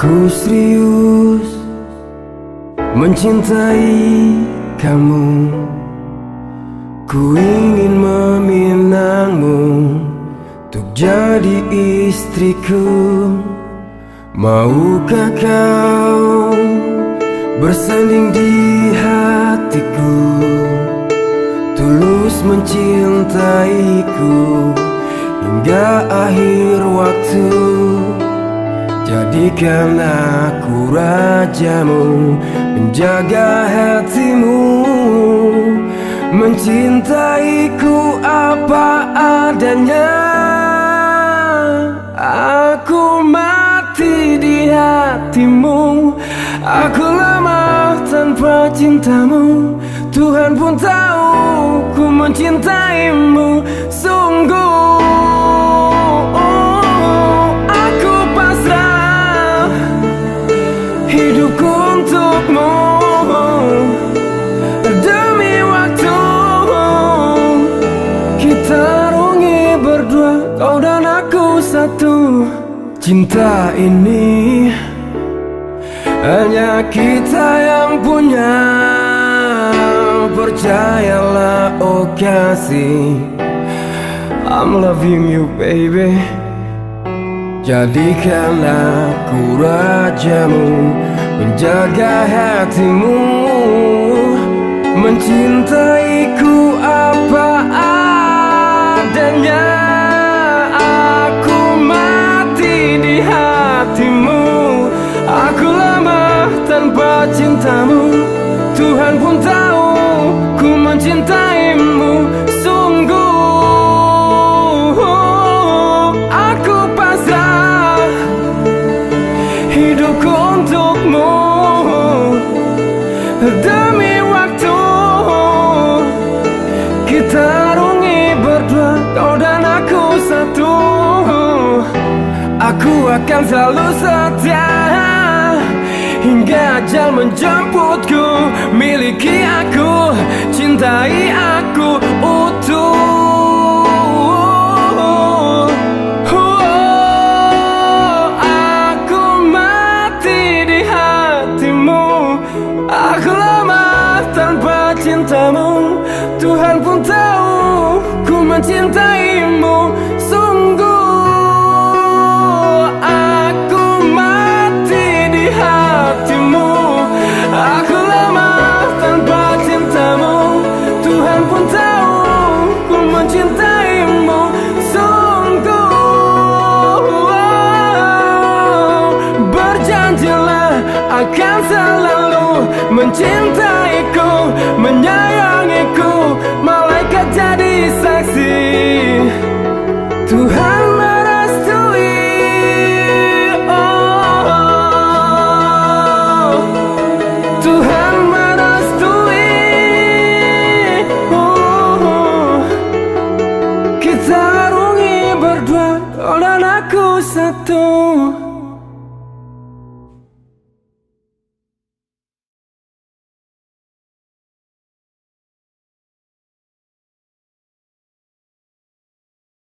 Aku serius mencintai kamu. Ku ingin meminangmu untuk jadi istriku. Maukah kau bersanding di hatiku, tulus mencintaiku hingga akhir waktu? Jadikan aku rajamu, menjaga hatimu, mencintaiku apa adanya. Aku mati di hatimu, aku lemah tanpa cintamu. Tuhan pun tahu ku mencintaimu sungguh. Aku pasrah hidupku untukmu, demi waktu kita rungi berdua, kau dan aku satu. Cinta ini hanya kita yang punya, percayalah oh kasih, I'm loving you baby. Jadikan aku rajamu, menjaga hatimu, mencintaiku apa adanya. Aku mati di hatimu, aku lemah tanpa cintamu. Tuhan pun tahu ku mencintaimu sungguh. Aku pasrah hidupku untukmu, demi waktu kita rungi berdua, kau dan aku satu. Aku akan selalu setia hingga ajal menjemputku. Miliki aku, cintai aku utuh. Aku mati di hatimu, aku lemah tanpa cintamu. Tuhan pun tahu ku mencintaimu sungguh. Aku mati di hatimu, aku lemah tanpa cintamu. Tuhan pun tahu ku mencintaimu sungguh. Berjanjilah akan selalu mencintaiku, menyayangi